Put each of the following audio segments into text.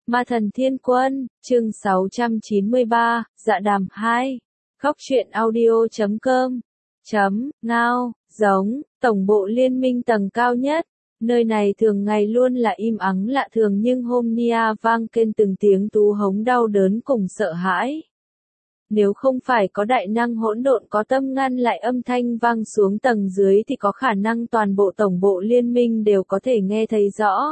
Ma thần thiên quân, chương 693, dạ đàm 2. Góc truyện audio.com. Ngao, giống, tổng bộ liên minh tầng cao nhất. Nơi này thường ngày luôn là im ắng lạ thường nhưng hôm Nia vang lên từng tiếng tú hống đau đớn cùng sợ hãi. Nếu không phải có đại năng hỗn độn có tâm ngăn lại âm thanh vang xuống tầng dưới thì có khả năng toàn bộ tổng bộ liên minh đều có thể nghe thấy rõ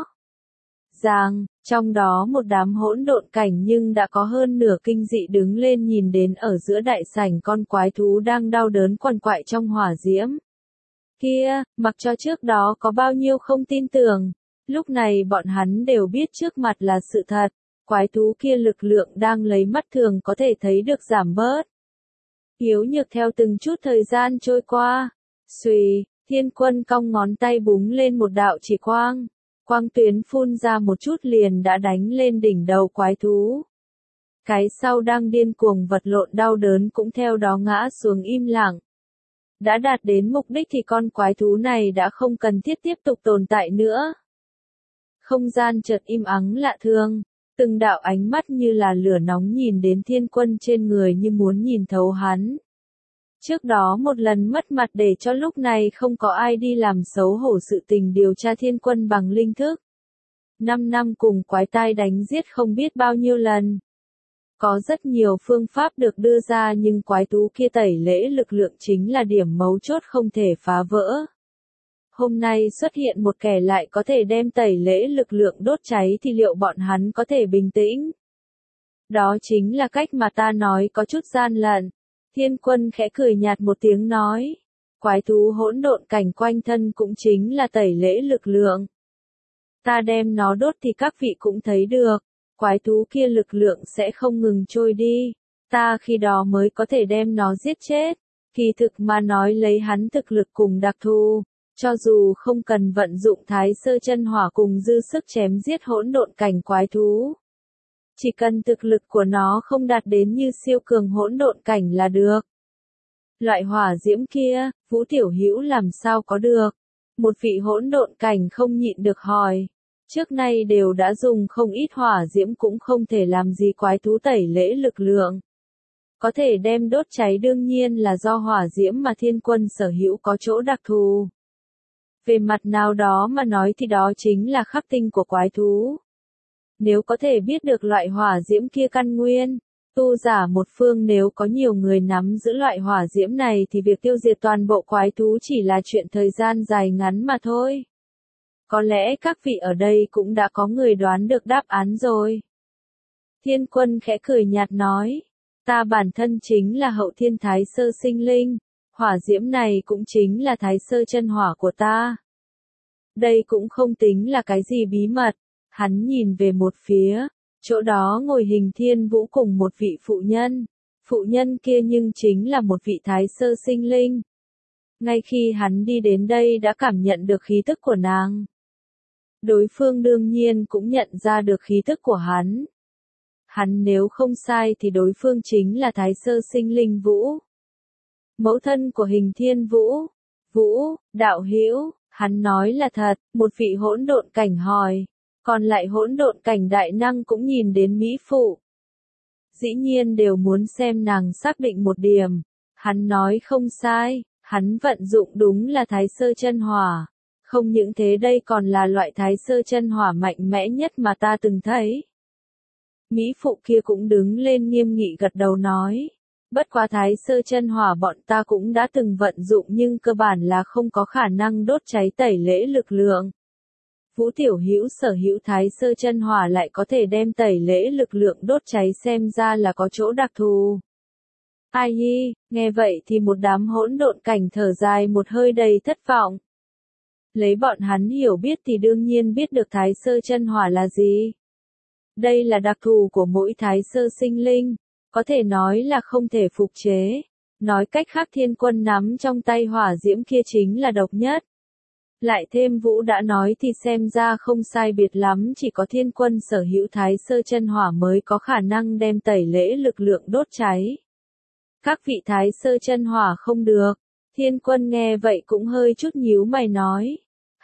ràng, trong đó một đám hỗn độn cảnh nhưng đã có hơn nửa kinh dị đứng lên nhìn đến ở giữa đại sảnh con quái thú đang đau đớn quằn quại trong hỏa diễm. Kia, mặc cho trước đó có bao nhiêu không tin tưởng, lúc này bọn hắn đều biết trước mặt là sự thật, quái thú kia lực lượng đang lấy mắt thường có thể thấy được giảm bớt. Yếu nhược theo từng chút thời gian trôi qua, xùy, thiên quân cong ngón tay búng lên một đạo chỉ quang. Quang tuyến phun ra một chút liền đã đánh lên đỉnh đầu quái thú. Cái sau đang điên cuồng vật lộn đau đớn cũng theo đó ngã xuống im lặng. Đã đạt đến mục đích thì con quái thú này đã không cần thiết tiếp tục tồn tại nữa. Không gian chợt im ắng lạ thường, từng đạo ánh mắt như là lửa nóng nhìn đến thiên quân trên người như muốn nhìn thấu hắn. Trước đó một lần mất mặt để cho lúc này không có ai đi làm xấu hổ sự tình điều tra thiên quân bằng linh thức. 5 năm cùng quái tai đánh giết không biết bao nhiêu lần. Có rất nhiều phương pháp được đưa ra nhưng quái thú kia tẩy lễ lực lượng chính là điểm mấu chốt không thể phá vỡ. Hôm nay xuất hiện một kẻ lại có thể đem tẩy lễ lực lượng đốt cháy thì liệu bọn hắn có thể bình tĩnh? Đó chính là cách mà ta nói có chút gian lận. Thiên quân khẽ cười nhạt một tiếng nói. Quái thú hỗn độn cảnh quanh thân cũng chính là tẩy lễ lực lượng. Ta đem nó đốt thì các vị cũng thấy được. Quái thú kia lực lượng sẽ không ngừng trôi đi. Ta khi đó mới có thể đem nó giết chết. Kỳ thực mà nói lấy hắn thực lực cùng đặc thù. Cho dù không cần vận dụng thái sơ chân hỏa cùng dư sức chém giết hỗn độn cảnh quái thú. Chỉ cần thực lực của nó không đạt đến như siêu cường hỗn độn cảnh là được. Loại hỏa diễm kia, Vũ Tiểu Hữu làm sao có được? Một vị hỗn độn cảnh không nhịn được hỏi. Trước nay đều đã dùng không ít hỏa diễm cũng không thể làm gì quái thú tẩy lễ lực lượng. Có thể đem đốt cháy đương nhiên là do hỏa diễm mà thiên quân sở hữu có chỗ đặc thù. Về mặt nào đó mà nói thì đó chính là khắc tinh của quái thú. Nếu có thể biết được loại hỏa diễm kia căn nguyên, tu giả một phương nếu có nhiều người nắm giữ loại hỏa diễm này thì việc tiêu diệt toàn bộ quái thú chỉ là chuyện thời gian dài ngắn mà thôi. Có lẽ các vị ở đây cũng đã có người đoán được đáp án rồi. Thiên quân khẽ cười nhạt nói, ta bản thân chính là hậu thiên thái sơ sinh linh, hỏa diễm này cũng chính là thái sơ chân hỏa của ta. Đây cũng không tính là cái gì bí mật. Hắn nhìn về một phía, chỗ đó ngồi Hình Thiên Vũ cùng một vị phụ nhân. Phụ nhân kia nhưng chính là một vị thái sơ sinh linh. Ngay khi hắn đi đến đây đã cảm nhận được khí tức của nàng. Đối phương đương nhiên cũng nhận ra được khí tức của hắn. Hắn nếu không sai thì đối phương chính là thái sơ sinh linh Vũ. Mẫu thân của Hình Thiên Vũ. Vũ, đạo hữu, hắn nói là thật, một vị hỗn độn cảnh hỏi. Còn lại hỗn độn cảnh đại năng cũng nhìn đến Mỹ Phụ. Dĩ nhiên đều muốn xem nàng xác định một điểm. Hắn nói không sai, hắn vận dụng đúng là thái sơ chân hỏa. Không những thế đây còn là loại thái sơ chân hỏa mạnh mẽ nhất mà ta từng thấy. Mỹ Phụ kia cũng đứng lên nghiêm nghị gật đầu nói. Bất quá thái sơ chân hỏa bọn ta cũng đã từng vận dụng nhưng cơ bản là không có khả năng đốt cháy tẩy lễ lực lượng. Vũ Tiểu Hữu sở hữu thái sơ chân hỏa lại có thể đem tẩy lễ lực lượng đốt cháy xem ra là có chỗ đặc thù. Ai hi, nghe vậy thì một đám hỗn độn cảnh thở dài một hơi đầy thất vọng. Lấy bọn hắn hiểu biết thì đương nhiên biết được thái sơ chân hỏa là gì. Đây là đặc thù của mỗi thái sơ sinh linh, có thể nói là không thể phục chế. Nói cách khác thiên quân nắm trong tay hỏa diễm kia chính là độc nhất. Lại thêm Vũ đã nói thì xem ra không sai biệt lắm, chỉ có thiên quân sở hữu thái sơ chân hỏa mới có khả năng đem tẩy lễ lực lượng đốt cháy. Các vị thái sơ chân hỏa không được. Thiên quân nghe vậy cũng hơi chút nhíu mày nói.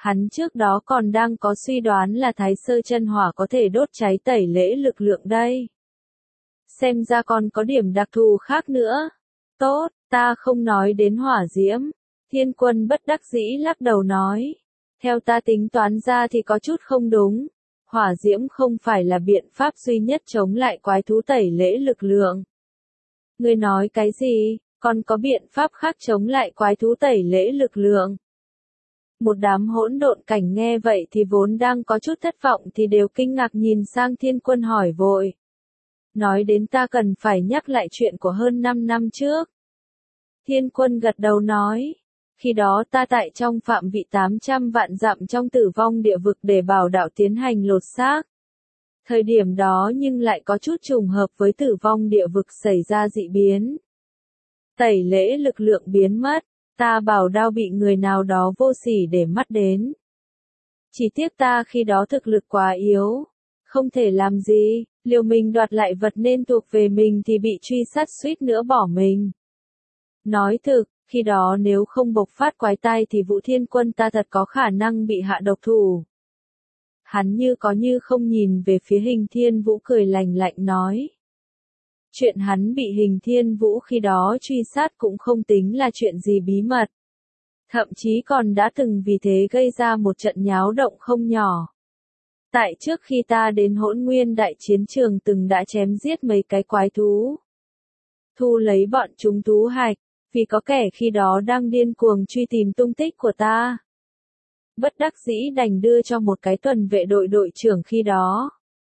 Hắn trước đó còn đang có suy đoán là Thái Sơ chân hỏa có thể đốt cháy tẩy lễ lực lượng đây. Xem ra còn có điểm đặc thù khác nữa. Tốt, ta không nói đến hỏa diễm. Thiên Quân bất đắc dĩ lắc đầu nói. Theo ta tính toán ra thì có chút không đúng. Hỏa diễm không phải là biện pháp duy nhất chống lại quái thú tẩy lễ lực lượng. Ngươi nói cái gì, còn có biện pháp khác chống lại quái thú tẩy lễ lực lượng? Một đám hỗn độn cảnh nghe vậy thì vốn đang có chút thất vọng thì đều kinh ngạc nhìn sang Thiên Quân hỏi vội. Nói đến ta cần phải nhắc lại chuyện của hơn 5 năm trước. Thiên Quân gật đầu nói. Khi đó ta tại trong phạm vị 800 vạn dặm trong tử vong địa vực để bảo đạo tiến hành lột xác. Thời điểm đó nhưng lại có chút trùng hợp với tử vong địa vực xảy ra dị biến. Tẩy lễ lực lượng biến mất, ta bảo đao bị người nào đó vô sỉ để mắt đến. Chỉ tiếc ta khi đó thực lực quá yếu, không thể làm gì, liều mình đoạt lại vật nên thuộc về mình thì bị truy sát suýt nữa bỏ mình. Nói thực, khi đó nếu không bộc phát quái tai thì Vũ Thiên Quân ta thật có khả năng bị hạ độc thủ. Hắn như có như không nhìn về phía Hình Thiên Vũ cười lạnh lạnh nói. Chuyện hắn bị Hình Thiên Vũ khi đó truy sát cũng không tính là chuyện gì bí mật. Thậm chí còn đã từng vì thế gây ra một trận nháo động không nhỏ. Tại trước khi ta đến Hỗn Nguyên đại chiến trường từng đã chém giết mấy cái quái thú. Thu lấy bọn chúng thú hạch, vì có kẻ khi đó đang điên cuồng truy tìm tung tích của ta. Bất đắc dĩ đành đưa cho một cái tuần vệ đội đội trưởng khi đó.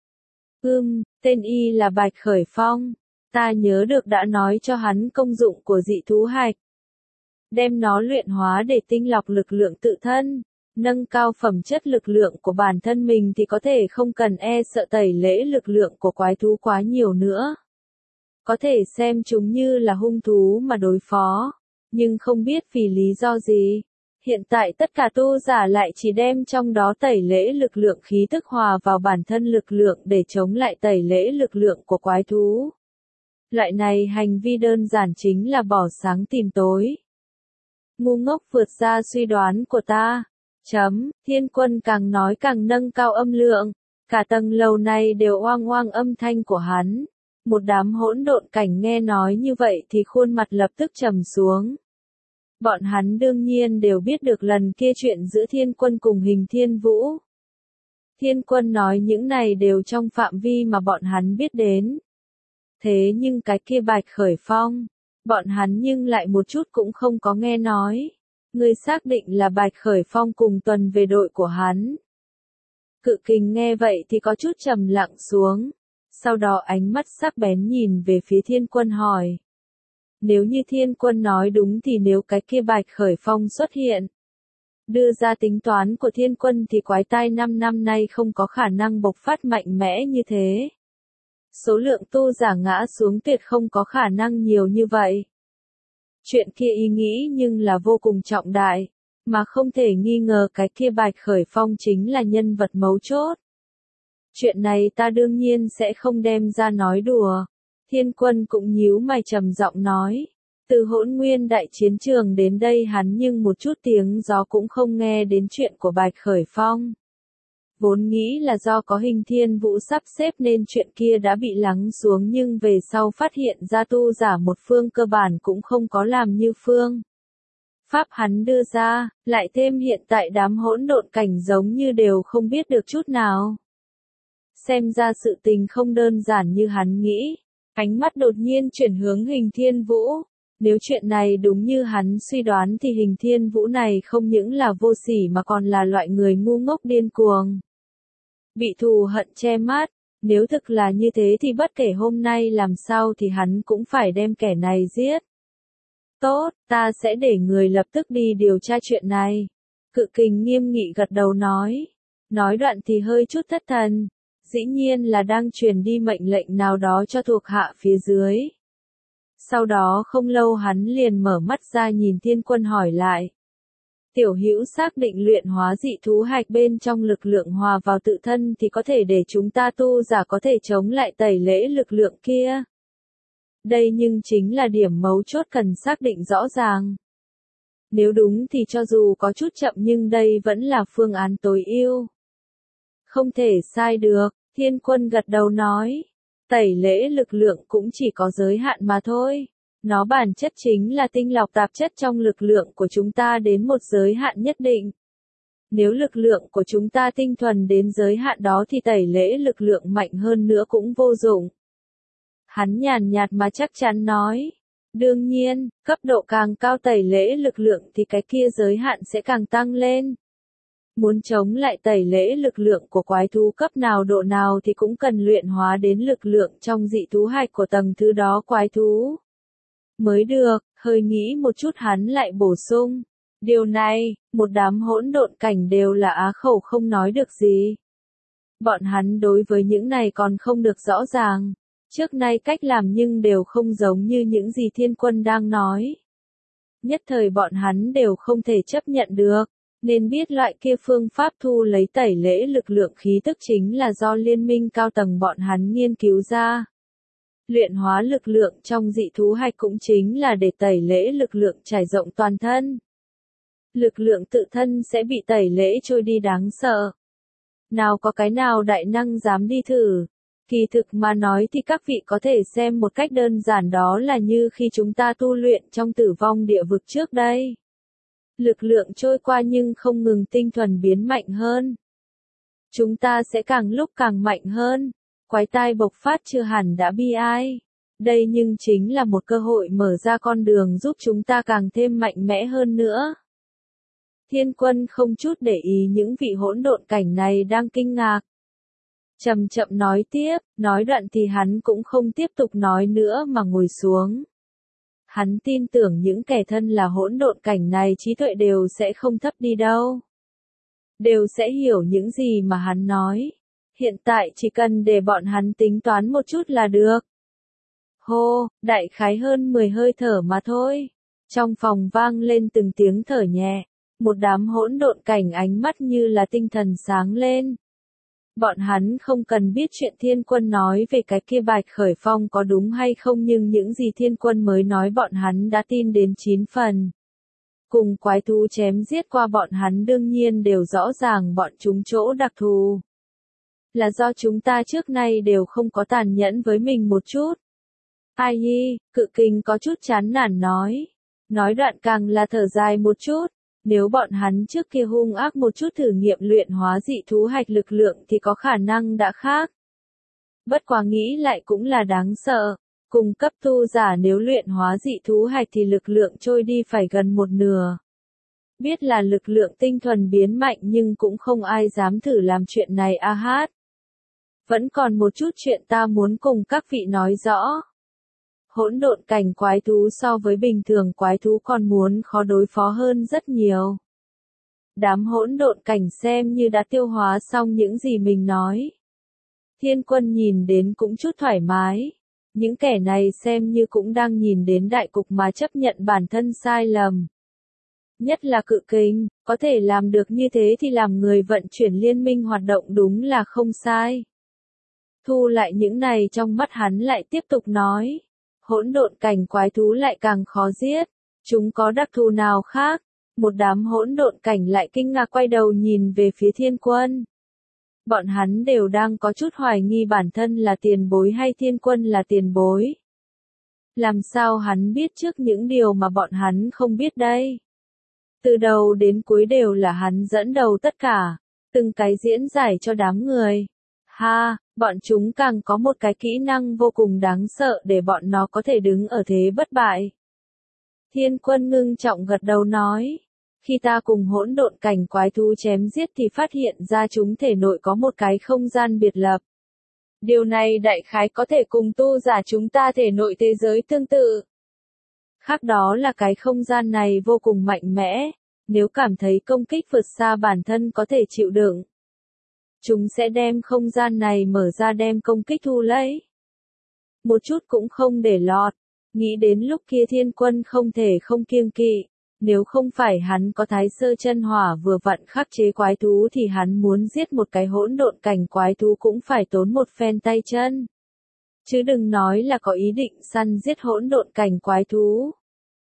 Tên y là Bạch Khởi Phong. Ta nhớ được đã nói cho hắn công dụng của dị thú hạch. Đem nó luyện hóa để tinh lọc lực lượng tự thân, nâng cao phẩm chất lực lượng của bản thân mình thì có thể không cần e sợ tẩy lễ lực lượng của quái thú quá nhiều nữa. Có thể xem chúng như là hung thú mà đối phó, nhưng không biết vì lý do gì. Hiện tại tất cả tu giả lại chỉ đem trong đó tẩy lễ lực lượng khí tức hòa vào bản thân lực lượng để chống lại tẩy lễ lực lượng của quái thú. Loại này hành vi đơn giản chính là bỏ sáng tìm tối. Ngu ngốc vượt ra suy đoán của ta. Thiên Quân càng nói càng nâng cao âm lượng. Cả tầng lầu này đều oang oang âm thanh của hắn. Một đám hỗn độn cảnh nghe nói như vậy thì khuôn mặt lập tức trầm xuống. Bọn hắn đương nhiên đều biết được lần kia chuyện giữa Thiên Quân cùng Hình Thiên Vũ. Thiên Quân nói những này đều trong phạm vi mà bọn hắn biết đến. Thế nhưng cái kia Bạch Khởi Phong, bọn hắn nhưng lại một chút cũng không có nghe nói. Ngươi xác định là Bạch Khởi Phong cùng tuần về đội của hắn. Cự Kình nghe vậy thì có chút trầm lặng xuống. Sau đó ánh mắt sắc bén nhìn về phía Thiên Quân hỏi. Nếu như Thiên Quân nói đúng thì nếu cái kia Bạch Khởi Phong xuất hiện. Đưa ra tính toán của Thiên Quân thì quái tai 5 năm nay không có khả năng bộc phát mạnh mẽ như thế. Số lượng tu giả ngã xuống tuyệt không có khả năng nhiều như vậy. Chuyện kia ý nghĩ nhưng là vô cùng trọng đại, mà không thể nghi ngờ cái kia Bạch Khởi Phong chính là nhân vật mấu chốt. Chuyện này ta đương nhiên sẽ không đem ra nói đùa. Thiên Quân cũng nhíu mày trầm giọng nói. Từ Hỗn Nguyên đại chiến trường đến đây hắn nhưng một chút tiếng gió cũng không nghe đến chuyện của Bạch Khởi Phong. Vốn nghĩ là do có Hình Thiên Vũ sắp xếp nên chuyện kia đã bị lắng xuống nhưng về sau phát hiện ra tu giả một phương cơ bản cũng không có làm như phương pháp hắn đưa ra, lại thêm hiện tại đám hỗn độn cảnh giống như đều không biết được chút nào. Xem ra sự tình không đơn giản như hắn nghĩ. Ánh mắt đột nhiên chuyển hướng Hình Thiên Vũ. Nếu chuyện này đúng như hắn suy đoán thì Hình Thiên Vũ này không những là vô sỉ mà còn là loại người ngu ngốc điên cuồng. Bị thù hận che mắt, nếu thực là như thế thì bất kể hôm nay làm sao thì hắn cũng phải đem kẻ này giết. Tốt, ta sẽ để người lập tức đi điều tra chuyện này. Cự Kình nghiêm nghị gật đầu nói. Nói đoạn thì hơi chút thất thần. Dĩ nhiên là đang truyền đi mệnh lệnh nào đó cho thuộc hạ phía dưới. Sau đó không lâu hắn liền mở mắt ra nhìn Thiên Quân hỏi lại. Tiểu hữu xác định luyện hóa dị thú hạch bên trong lực lượng hòa vào tự thân thì có thể để chúng ta tu giả có thể chống lại tẩy lễ lực lượng kia. Đây nhưng chính là điểm mấu chốt cần xác định rõ ràng. Nếu đúng thì cho dù có chút chậm nhưng đây vẫn là phương án tối ưu. Không thể sai được, Thiên Quân gật đầu nói. Tẩy lễ lực lượng cũng chỉ có giới hạn mà thôi. Nó bản chất chính là tinh lọc tạp chất trong lực lượng của chúng ta đến một giới hạn nhất định. Nếu lực lượng của chúng ta tinh thuần đến giới hạn đó thì tẩy lễ lực lượng mạnh hơn nữa cũng vô dụng. Hắn nhàn nhạt mà chắc chắn nói. Đương nhiên, cấp độ càng cao tẩy lễ lực lượng thì cái kia giới hạn sẽ càng tăng lên. Muốn chống lại tẩy lễ lực lượng của quái thú cấp nào độ nào thì cũng cần luyện hóa đến lực lượng trong dị thú hạch của tầng thứ đó quái thú. Mới được, hơi nghĩ một chút hắn lại bổ sung. Điều này, một đám hỗn độn cảnh đều là á khẩu không nói được gì. Bọn hắn đối với những này còn không được rõ ràng. Trước nay cách làm nhưng đều không giống như những gì Thiên Quân đang nói. Nhất thời bọn hắn đều không thể chấp nhận được, nên biết loại kia phương pháp thu lấy tẩy lễ lực lượng khí tức chính là do liên minh cao tầng bọn hắn nghiên cứu ra. Luyện hóa lực lượng trong dị thú hạch cũng chính là để tẩy lễ lực lượng trải rộng toàn thân. Lực lượng tự thân sẽ bị tẩy lễ trôi đi đáng sợ. Nào có cái nào đại năng dám đi thử. Kỳ thực mà nói thì các vị có thể xem một cách đơn giản đó là như khi chúng ta tu luyện trong tử vong địa vực trước đây. Lực lượng trôi qua nhưng không ngừng tinh thuần biến mạnh hơn. Chúng ta sẽ càng lúc càng mạnh hơn. Quái tai bộc phát chưa hẳn đã bi ai. Đây nhưng chính là một cơ hội mở ra con đường giúp chúng ta càng thêm mạnh mẽ hơn nữa. Thiên Quân không chút để ý những vị hỗn độn cảnh này đang kinh ngạc. Chậm chậm nói tiếp, nói đoạn thì hắn cũng không tiếp tục nói nữa mà ngồi xuống. Hắn tin tưởng những kẻ thân là hỗn độn cảnh này trí tuệ đều sẽ không thấp đi đâu. Đều sẽ hiểu những gì mà hắn nói. Hiện tại chỉ cần để bọn hắn tính toán một chút là được. Hô, đại khái hơn 10 hơi thở mà thôi. Trong phòng vang lên từng tiếng thở nhẹ. Một đám hỗn độn cảnh ánh mắt như là tinh thần sáng lên. Bọn hắn không cần biết chuyện Thiên Quân nói về cái kia Bạch Khởi Phong có đúng hay không nhưng những gì Thiên Quân mới nói bọn hắn đã tin đến 9 phần. Cùng quái thú chém giết qua bọn hắn đương nhiên đều rõ ràng bọn chúng chỗ đặc thù. Là do chúng ta trước nay đều không có tàn nhẫn với mình một chút. Ai hi, Cự Kình có chút chán nản nói. Nói đoạn càng là thở dài một chút. Nếu bọn hắn trước kia hung ác một chút thử nghiệm luyện hóa dị thú hạch lực lượng thì có khả năng đã khác. Bất quá nghĩ lại cũng là đáng sợ. Cùng cấp tu giả nếu luyện hóa dị thú hạch thì lực lượng trôi đi phải gần một nửa. Biết là lực lượng tinh thuần biến mạnh nhưng cũng không ai dám thử làm chuyện này a hát. Vẫn còn một chút chuyện ta muốn cùng các vị nói rõ. Hỗn độn cảnh quái thú so với bình thường quái thú còn muốn khó đối phó hơn rất nhiều. Đám hỗn độn cảnh xem như đã tiêu hóa xong những gì mình nói. Thiên Quân nhìn đến cũng chút thoải mái. Những kẻ này xem như cũng đang nhìn đến đại cục mà chấp nhận bản thân sai lầm. Nhất là Cự Kình, có thể làm được như thế thì làm người vận chuyển liên minh hoạt động đúng là không sai. Thu lại những này trong mắt hắn lại tiếp tục nói. Hỗn độn cảnh quái thú lại càng khó giết. Chúng có đặc thù nào khác? Một đám hỗn độn cảnh lại kinh ngạc quay đầu nhìn về phía Thiên Quân. Bọn hắn đều đang có chút hoài nghi bản thân là tiền bối hay Thiên Quân là tiền bối. Làm sao hắn biết trước những điều mà bọn hắn không biết đây? Từ đầu đến cuối đều là hắn dẫn đầu tất cả. Từng cái diễn giải cho đám người. Ha, bọn chúng càng có một cái kỹ năng vô cùng đáng sợ để bọn nó có thể đứng ở thế bất bại. Thiên Quân ngưng trọng gật đầu nói. Khi ta cùng hỗn độn cảnh quái thú chém giết thì phát hiện ra chúng thể nội có một cái không gian biệt lập. Điều này đại khái có thể cùng tu giả chúng ta thể nội thế giới tương tự. Khác đó là cái không gian này vô cùng mạnh mẽ, nếu cảm thấy công kích vượt xa bản thân có thể chịu đựng. Chúng sẽ đem không gian này mở ra đem công kích thu lấy. Một chút cũng không để lọt. Nghĩ đến lúc kia Thiên Quân không thể không kiêng kỵ. Nếu không phải hắn có Thái Sơ chân hỏa vừa vặn khắc chế quái thú thì hắn muốn giết một cái hỗn độn cảnh quái thú cũng phải tốn một phen tay chân. Chứ đừng nói là có ý định săn giết hỗn độn cảnh quái thú.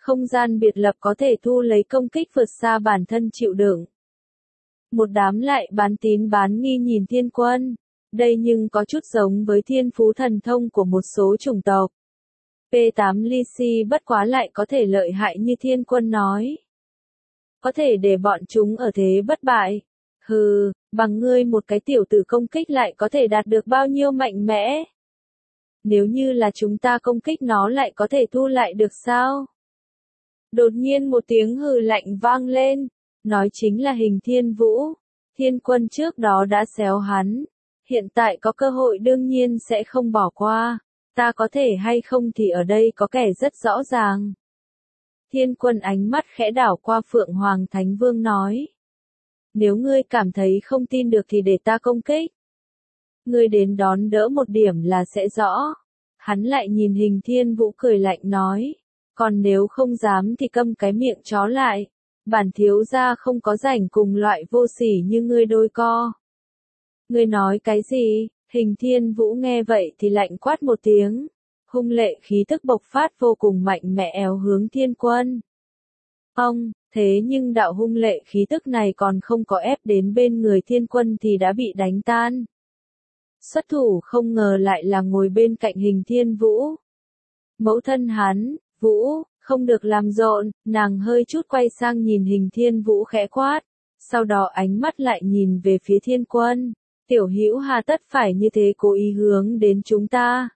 Không gian biệt lập có thể thu lấy công kích vượt xa bản thân chịu đựng. Một đám lại bán tín bán nghi nhìn Thiên Quân. Đây nhưng có chút giống với thiên phú thần thông của một số chủng tộc. P8 ly si bất quá lại có thể lợi hại như Thiên Quân nói. Có thể để bọn chúng ở thế bất bại. Hừ, bằng ngươi một cái tiểu tử công kích lại có thể đạt được bao nhiêu mạnh mẽ. Nếu như là chúng ta công kích nó lại có thể thu lại được sao? Đột nhiên một tiếng hừ lạnh vang lên. Nói chính là Hình Thiên Vũ. Thiên Quân trước đó đã xéo hắn. Hiện tại có cơ hội đương nhiên sẽ không bỏ qua. Ta có thể hay không thì ở đây có kẻ rất rõ ràng. Thiên Quân ánh mắt khẽ đảo qua Phượng Hoàng Thánh Vương nói. Nếu ngươi cảm thấy không tin được thì để ta công kích. Ngươi đến đón đỡ một điểm là sẽ rõ. Hắn lại nhìn Hình Thiên Vũ cười lạnh nói. Còn nếu không dám thì câm cái miệng chó lại. Bản thiếu gia không có rảnh cùng loại vô sỉ như ngươi đôi co. Ngươi nói cái gì? Hình Thiên Vũ nghe vậy thì lạnh quát một tiếng. Hung lệ khí tức bộc phát vô cùng mạnh mẽ éo hướng Thiên Quân. Thế nhưng đạo hung lệ khí tức này còn không có ép đến bên người Thiên Quân thì đã bị đánh tan. Xuất thủ không ngờ lại là ngồi bên cạnh Hình Thiên Vũ. Mẫu thân hắn, Vũ, không được làm rộn, nàng hơi chút quay sang nhìn Hình Thiên Vũ khẽ quát. Sau đó ánh mắt lại nhìn về phía Thiên Quân. Tiểu Hữu hà tất phải như thế cố ý hướng đến chúng ta.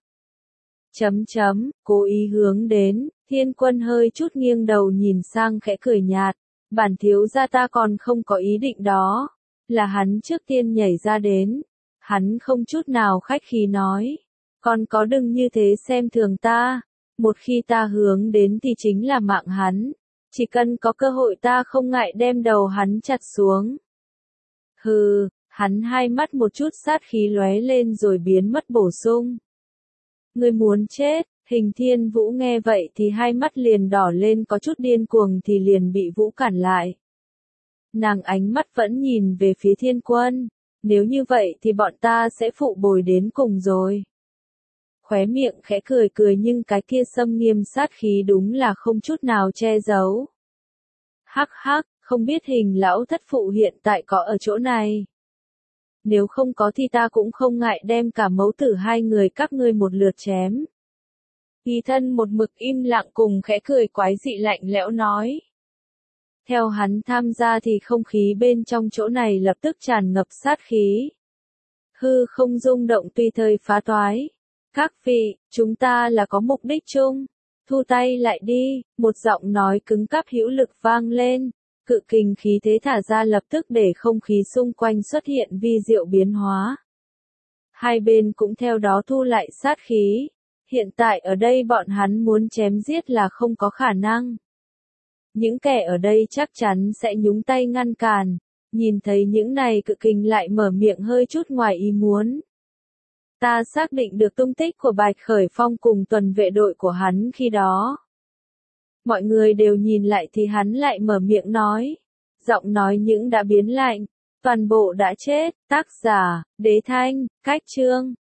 Cố ý hướng đến, Thiên Quân hơi chút nghiêng đầu nhìn sang khẽ cười nhạt. Bản thiếu gia ta còn không có ý định đó. Là hắn trước tiên nhảy ra đến. Hắn không chút nào khách khí nói. Còn có đừng như thế xem thường ta. Một khi ta hướng đến thì chính là mạng hắn. Chỉ cần có cơ hội ta không ngại đem đầu hắn chặt xuống. Hừ, hắn hai mắt một chút sát khí lóe lên rồi biến mất bổ sung. Ngươi muốn chết, Hình Thiên Vũ nghe vậy thì hai mắt liền đỏ lên có chút điên cuồng thì liền bị Vũ cản lại. Nàng ánh mắt vẫn nhìn về phía Thiên Quân. Nếu như vậy thì bọn ta sẽ phụ bồi đến cùng rồi. Khóe miệng khẽ cười cười nhưng cái kia xâm nghiêm sát khí đúng là không chút nào che giấu. Hắc hắc, không biết Hình lão thất phụ hiện tại có ở chỗ này. Nếu không có thì ta cũng không ngại đem cả mẫu tử hai người các ngươi một lượt chém. Kỳ Thân một mực im lặng cùng khẽ cười quái dị lạnh lẽo nói. Theo hắn tham gia thì không khí bên trong chỗ này lập tức tràn ngập sát khí. Hư không rung động tùy thời phá toái. Các vị, chúng ta là có mục đích chung. Thu tay lại đi, một giọng nói cứng cáp hữu lực vang lên. Cự kình khí thế thả ra lập tức để không khí xung quanh xuất hiện vi diệu biến hóa. Hai bên cũng theo đó thu lại sát khí. Hiện tại ở đây bọn hắn muốn chém giết là không có khả năng. Những kẻ ở đây chắc chắn sẽ nhúng tay ngăn cản. Nhìn thấy những này cự kình lại mở miệng hơi chút ngoài ý muốn. Ta xác định được tung tích của Bạch Khởi Phong cùng tuần vệ đội của hắn khi đó. Mọi người đều nhìn lại thì hắn lại mở miệng nói. Giọng nói những đã biến lạnh. Toàn bộ đã chết, tác giả, Đế Thanh, Cách Chương.